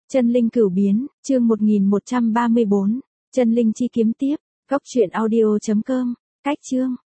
Chân linh cửu biến, chương 1134. Chân linh chi kiếm tiếp. Góc truyện audio.com. Cách chương.